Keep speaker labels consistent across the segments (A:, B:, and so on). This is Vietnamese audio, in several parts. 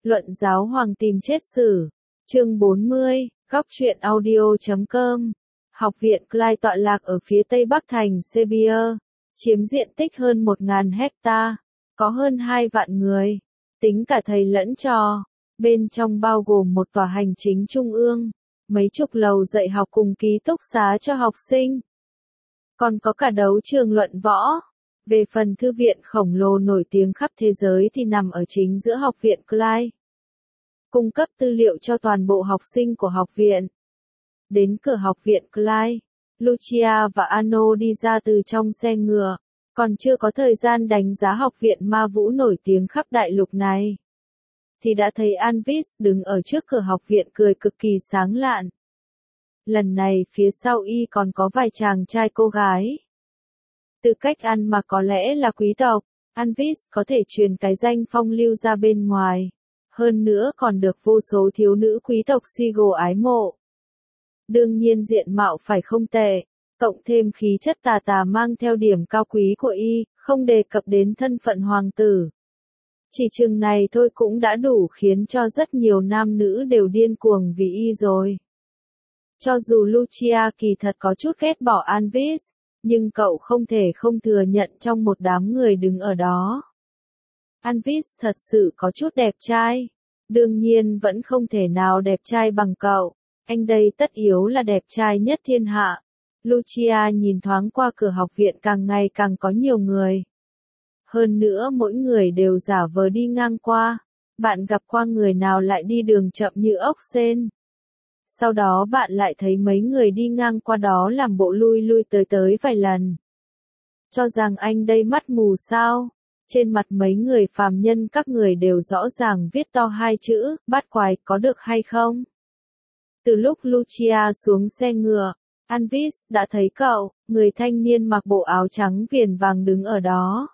A: Luận giáo hoàng tìm chết sử. Chương 40, góc truyện audio.com. Học viện Clyde tọa lạc ở phía tây bắc thành Sevier, chiếm diện tích hơn 1.000 hecta, có hơn 2 vạn người, tính cả thầy lẫn trò. Bên trong bao gồm một tòa hành chính trung ương, mấy chục lầu dạy học cùng ký túc xá cho học sinh. Còn có cả đấu trường luận võ. Về phần thư viện khổng lồ nổi tiếng khắp thế giới thì nằm ở chính giữa học viện Clyde, cung cấp tư liệu cho toàn bộ học sinh của học viện. Đến cửa học viện Clyde, Lucia và Arno đi ra từ trong xe ngựa, còn chưa có thời gian đánh giá học viện ma vũ nổi tiếng khắp đại lục này, thì đã thấy Anvis đứng ở trước cửa học viện cười cực kỳ sáng lạn. Lần này phía sau y còn có vài chàng trai cô gái. Từ cách ăn mà có lẽ là quý tộc, Anvis có thể truyền cái danh phong lưu ra bên ngoài. Hơn nữa còn được vô số thiếu nữ quý tộc Seagull ái mộ. Đương nhiên diện mạo phải không tệ, cộng thêm khí chất tà tà mang theo điểm cao quý của y, không đề cập đến thân phận hoàng tử. Chỉ chừng này thôi cũng đã đủ khiến cho rất nhiều nam nữ đều điên cuồng vì y rồi. Cho dù Lucia kỳ thật có chút ghét bỏ Anvis, nhưng cậu không thể không thừa nhận trong một đám người đứng ở đó, Anvis thật sự có chút đẹp trai. Đương nhiên vẫn không thể nào đẹp trai bằng cậu, anh đây tất yếu là đẹp trai nhất thiên hạ. Lucia nhìn thoáng qua cửa học viện càng ngày càng có nhiều người. Hơn nữa mỗi người đều giả vờ đi ngang qua. Bạn gặp qua người nào lại đi đường chậm như ốc sên? Sau đó bạn lại thấy mấy người đi ngang qua đó làm bộ lui lui tới tới vài lần. Cho rằng anh đây mắt mù sao? Trên mặt mấy người phàm nhân các người đều rõ ràng viết to hai chữ, bát quái, có được hay không? Từ lúc Lucia xuống xe ngựa, Anvis đã thấy cậu, người thanh niên mặc bộ áo trắng viền vàng đứng ở đó.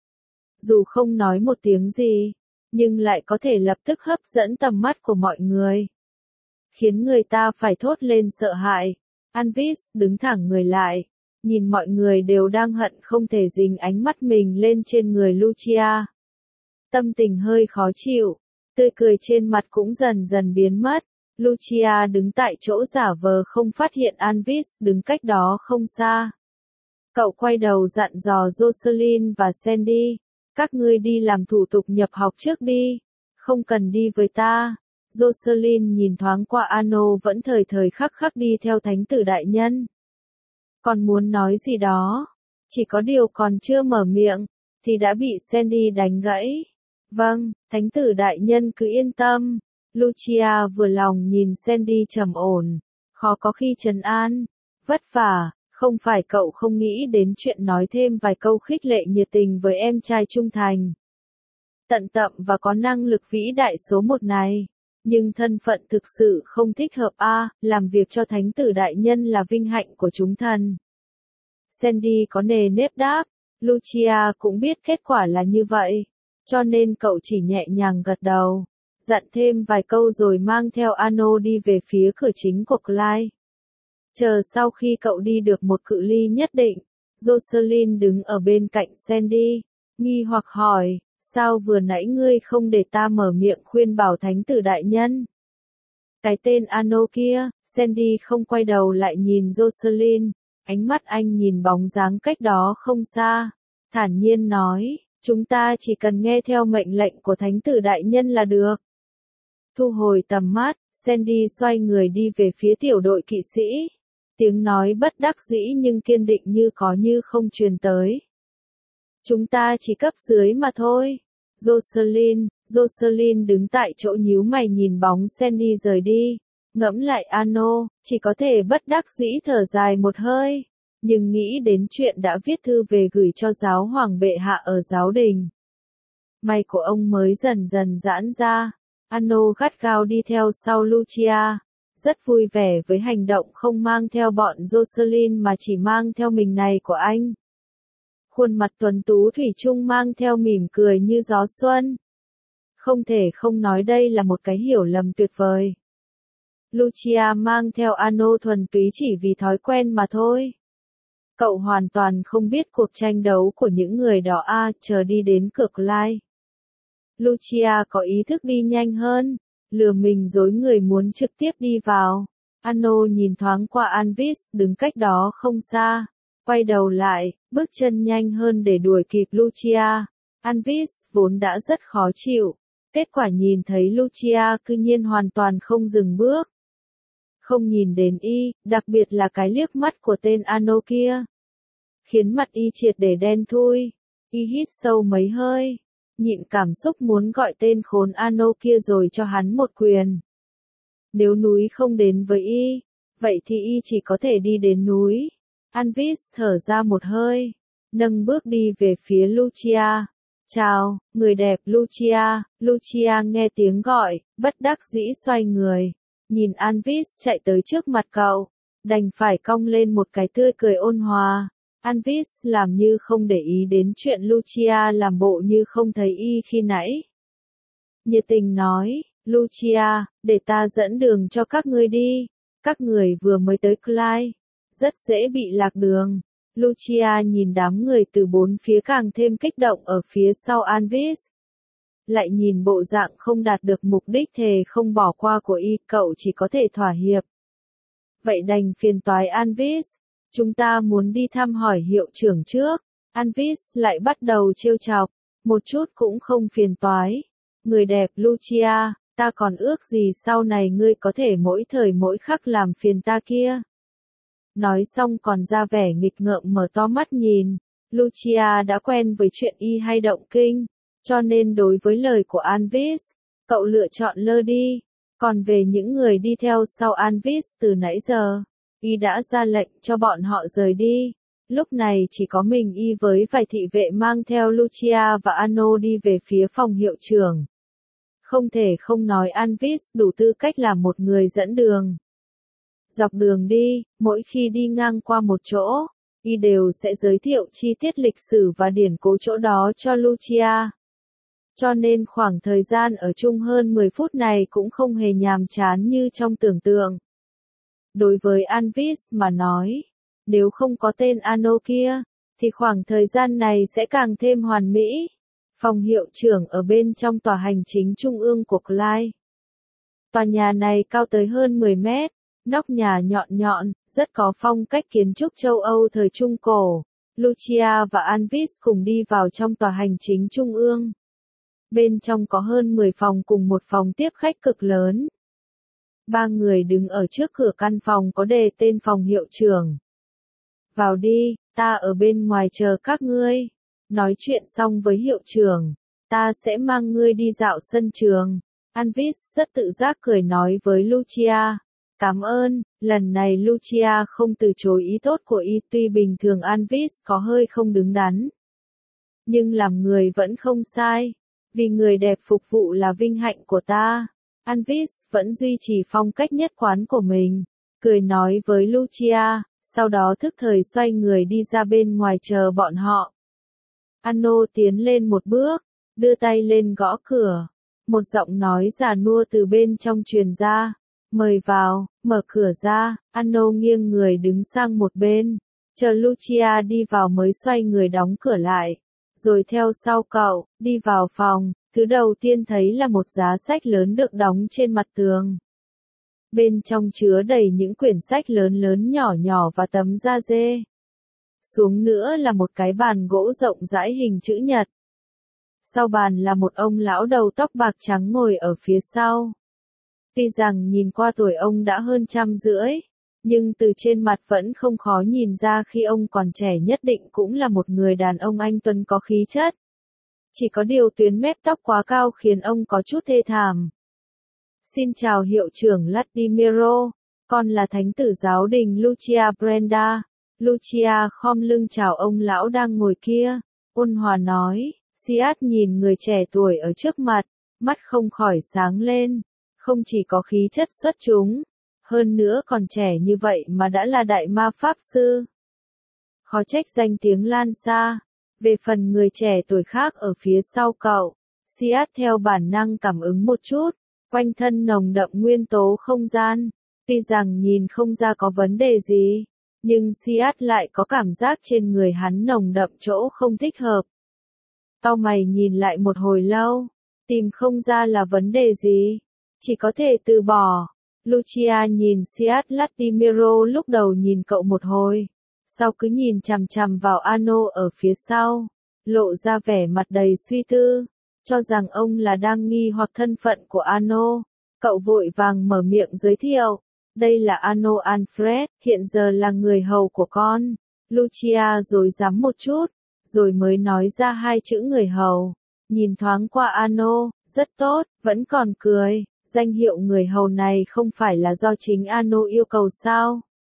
A: Dù không nói một tiếng gì, nhưng lại có thể lập tức hấp dẫn tầm mắt của mọi người, khiến người ta phải thốt lên sợ hãi. Anvis đứng thẳng người lại, nhìn mọi người đều đang hận không thể dình ánh mắt mình lên trên người Lucia. Tâm tình hơi khó chịu, tươi cười trên mặt cũng dần dần biến mất. Lucia đứng tại chỗ giả vờ không phát hiện Anvis đứng cách đó không xa. Cậu quay đầu dặn dò Jocelyn và Sandy, các ngươi đi làm thủ tục nhập học trước đi, không cần đi với ta. Jocelyn nhìn thoáng qua Arno vẫn thời thời khắc khắc đi theo thánh tử đại nhân. Còn muốn nói gì đó, chỉ có điều còn chưa mở miệng, thì đã bị Sandy đánh gãy. Vâng, thánh tử đại nhân cứ yên tâm. Lucia vừa lòng nhìn Sandy trầm ổn, khó có khi trấn an. Vất vả, không phải cậu không nghĩ đến chuyện nói thêm vài câu khích lệ nhiệt tình với em trai trung thành, tận tâm và có năng lực vĩ đại số một này. Nhưng thân phận thực sự không thích hợp làm việc cho thánh tử đại nhân là vinh hạnh của chúng thần. Sandy có nề nếp đáp, Lucia cũng biết kết quả là như vậy, cho nên cậu chỉ nhẹ nhàng gật đầu, dặn thêm vài câu rồi mang theo Arno đi về phía cửa chính của Clyde. Chờ sau khi cậu đi được một cự ly nhất định, Jocelyn đứng ở bên cạnh Sandy, nghi hoặc hỏi, sao vừa nãy ngươi không để ta mở miệng khuyên bảo thánh tử đại nhân? Cái tên Arno kia. Sandy không quay đầu lại nhìn Jocelyn, ánh mắt anh nhìn bóng dáng cách đó không xa, thản nhiên nói, chúng ta chỉ cần nghe theo mệnh lệnh của thánh tử đại nhân là được. Thu hồi tầm mắt, Sandy xoay người đi về phía tiểu đội kỵ sĩ. Tiếng nói bất đắc dĩ nhưng kiên định như có như không truyền tới. Chúng ta chỉ cấp dưới mà thôi. Jocelyn đứng tại chỗ nhíu mày nhìn bóng Sandy rời đi. Ngẫm lại Arno, chỉ có thể bất đắc dĩ thở dài một hơi. Nhưng nghĩ đến chuyện đã viết thư về gửi cho giáo hoàng bệ hạ ở giáo đình, mày của ông mới dần dần giãn ra. Arno gắt gao đi theo sau Lucia, rất vui vẻ với hành động không mang theo bọn Jocelyn mà chỉ mang theo mình này của anh. Khuôn mặt tuấn tú thủy chung mang theo mỉm cười như gió xuân. Không thể không nói đây là một cái hiểu lầm tuyệt vời. Lucia mang theo Arno thuần túy chỉ vì thói quen mà thôi. Cậu hoàn toàn không biết cuộc tranh đấu của những người đó chờ đi đến cửa Clyde. Lucia có ý thức đi nhanh hơn, lừa mình dối người muốn trực tiếp đi vào. Ano nhìn thoáng qua Anvis đứng cách đó không xa, quay đầu lại, bước chân nhanh hơn để đuổi kịp Lucia. Anvis vốn đã rất khó chịu, kết quả nhìn thấy Lucia cư nhiên hoàn toàn không dừng bước. Không nhìn đến y, đặc biệt là cái liếc mắt của tên Ano kia, khiến mặt y triệt để đen thui. Y hít sâu mấy hơi, nhịn cảm xúc muốn gọi tên khốn Ano kia rồi cho hắn một quyền. Nếu núi không đến với y, vậy thì y chỉ có thể đi đến núi. Anvis thở ra một hơi, nâng bước đi về phía Lucia. Chào, người đẹp Lucia. Lucia nghe tiếng gọi, bất đắc dĩ xoay người, nhìn Anvis chạy tới trước mặt cậu, đành phải cong lên một cái tươi cười ôn hòa. Anvis làm như không để ý đến chuyện Lucia làm bộ như không thấy y khi nãy. Nhiệt tình nói, Lucia, để ta dẫn đường cho các ngươi đi. Các người vừa mới tới Clyde, rất dễ bị lạc đường. Lucia nhìn đám người từ bốn phía càng thêm kích động ở phía sau Anvis. Lại nhìn bộ dạng không đạt được mục đích thề không bỏ qua của y, cậu chỉ có thể thỏa hiệp. Vậy đành phiền toái Anvis, chúng ta muốn đi thăm hỏi hiệu trưởng trước. Anvis lại bắt đầu trêu chọc, một chút cũng không phiền toái. Người đẹp Lucia, ta còn ước gì sau này ngươi có thể mỗi thời mỗi khắc làm phiền ta kia. Nói xong còn ra vẻ nghịch ngợm mở to mắt nhìn. Lucia đã quen với chuyện y hay động kinh, cho nên đối với lời của Anvis, cậu lựa chọn lơ đi. Còn về những người đi theo sau Anvis từ nãy giờ, y đã ra lệnh cho bọn họ rời đi. Lúc này chỉ có mình y với vài thị vệ mang theo Lucia và Ano đi về phía phòng hiệu trưởng. Không thể không nói Anvis đủ tư cách là một người dẫn đường. Dọc đường đi, mỗi khi đi ngang qua một chỗ, y đều sẽ giới thiệu chi tiết lịch sử và điển cố chỗ đó cho Lucia. Cho nên khoảng thời gian ở chung hơn 10 phút này cũng không hề nhàm chán như trong tưởng tượng. Đối với Anvis mà nói, nếu không có tên Ano kia, thì khoảng thời gian này sẽ càng thêm hoàn mỹ. Phòng hiệu trưởng ở bên trong tòa hành chính trung ương của Clyde. Tòa nhà này cao tới hơn 10 mét, nóc nhà nhọn nhọn, rất có phong cách kiến trúc châu Âu thời Trung Cổ. Lucia và Anvis cùng đi vào trong tòa hành chính trung ương. Bên trong có hơn 10 phòng cùng một phòng tiếp khách cực lớn. Ba người đứng ở trước cửa căn phòng có đề tên phòng hiệu trưởng. Vào đi, ta ở bên ngoài chờ các ngươi. Nói chuyện xong với hiệu trưởng, ta sẽ mang ngươi đi dạo sân trường. Anvis rất tự giác cười nói với Lucia. Cảm ơn, lần này Lucia không từ chối ý tốt của y, tuy bình thường Anvis có hơi không đứng đắn. Nhưng làm người vẫn không sai, vì người đẹp phục vụ là vinh hạnh của ta. Anvis vẫn duy trì phong cách nhất quán của mình, cười nói với Lucia, sau đó thức thời xoay người đi ra bên ngoài chờ bọn họ. Ano tiến lên một bước, đưa tay lên gõ cửa. Một giọng nói già nua từ bên trong truyền ra. Mời vào, mở cửa ra. Ano nghiêng người đứng sang một bên, chờ Lucia đi vào mới xoay người đóng cửa lại. Rồi theo sau cậu, đi vào phòng, thứ đầu tiên thấy là một giá sách lớn được đóng trên mặt tường. Bên trong chứa đầy những quyển sách lớn lớn nhỏ nhỏ và tấm da dê. Xuống nữa là một cái bàn gỗ rộng rãi hình chữ nhật. Sau bàn là một ông lão đầu tóc bạc trắng ngồi ở phía sau. Tuy rằng nhìn qua tuổi ông đã hơn 150, nhưng từ trên mặt vẫn không khó nhìn ra khi ông còn trẻ nhất định cũng là một người đàn ông anh tuấn có khí chất. Chỉ có điều tuyến mép tóc quá cao khiến ông có chút thê thảm. Xin chào hiệu trưởng Vladimiro, con là thánh tử giáo đình Lucia Brenda. Lucia khom lưng chào ông lão đang ngồi kia, ôn hòa nói. Siat nhìn người trẻ tuổi ở trước mặt, mắt không khỏi sáng lên. Không chỉ có khí chất xuất chúng, hơn nữa còn trẻ như vậy mà đã là đại ma pháp sư. Khó trách danh tiếng lan xa. Về phần người trẻ tuổi khác ở phía sau cậu, Siat theo bản năng cảm ứng một chút, quanh thân nồng đậm nguyên tố không gian. Tuy rằng nhìn không ra có vấn đề gì, nhưng Siat lại có cảm giác trên người hắn nồng đậm chỗ không thích hợp. Cau mày nhìn lại một hồi lâu, Tìm không ra là vấn đề gì. Chỉ có thể từ bỏ. Lucia nhìn Siad Latimero lúc đầu nhìn cậu một hồi. Sau cứ nhìn chằm chằm vào Ano ở phía sau. Lộ ra vẻ mặt đầy suy tư. Cho rằng ông là đang nghi hoặc thân phận của Ano. Cậu vội vàng mở miệng giới thiệu. Đây là Ano Alfred, hiện giờ là người hầu của con. Lucia rồi dám một chút. Rồi mới nói ra hai chữ người hầu. Nhìn thoáng qua Ano, rất tốt, vẫn còn cười. Danh hiệu người hầu này không phải là do chính Ano yêu cầu sao?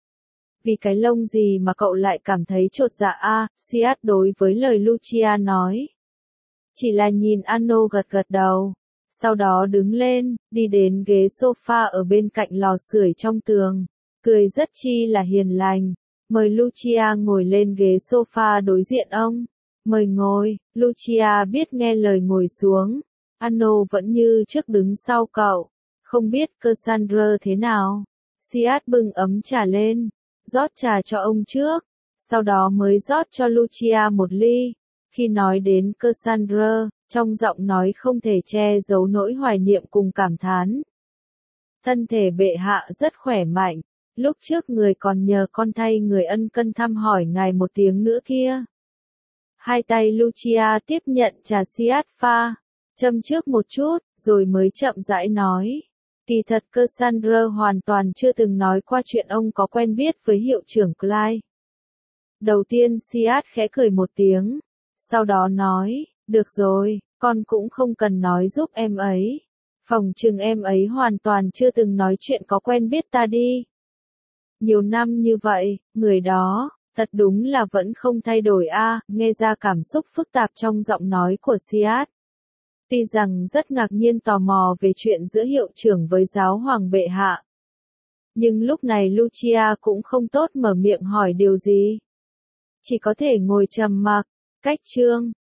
A: Vì cái lông gì mà cậu lại cảm thấy chột dạ a? Siad đối với lời Lucia nói. Chỉ là nhìn Ano gật gật đầu. Sau đó đứng lên, đi đến ghế sofa ở bên cạnh lò sưởi trong tường. Cười rất chi là hiền lành. Mời Lucia ngồi lên ghế sofa đối diện ông. Mời ngồi, Lucia biết nghe lời ngồi xuống. Ano vẫn như trước đứng sau cậu. Không biết Cassandra thế nào. Siad bưng ấm trà lên. Rót trà cho ông trước. Sau đó mới rót cho Lucia một ly. Khi nói đến Cassandra, trong giọng nói không thể che giấu nỗi hoài niệm cùng cảm thán. Thân thể bệ hạ rất khỏe mạnh. Lúc trước người còn nhờ con thay người ân cần thăm hỏi ngài một tiếng nữa kia. Hai tay Lucia tiếp nhận trà Siad pha, châm trước một chút, rồi mới chậm rãi nói. Kỳ thật Cassandra hoàn toàn chưa từng nói qua chuyện ông có quen biết với hiệu trưởng Clyde. Đầu tiên Siad khẽ cười một tiếng, sau đó nói, được rồi, con cũng không cần nói giúp em ấy. Phỏng chừng em ấy hoàn toàn chưa từng nói chuyện có quen biết ta đi. Nhiều năm như vậy, người đó, thật đúng là vẫn không thay đổi a. Nghe ra cảm xúc phức tạp trong giọng nói của Siad. Tuy rằng rất ngạc nhiên tò mò về chuyện giữa hiệu trưởng với giáo hoàng bệ hạ. Nhưng lúc này Lucia cũng không tốt mở miệng hỏi điều gì. Chỉ có thể ngồi trầm mặc. Cách chương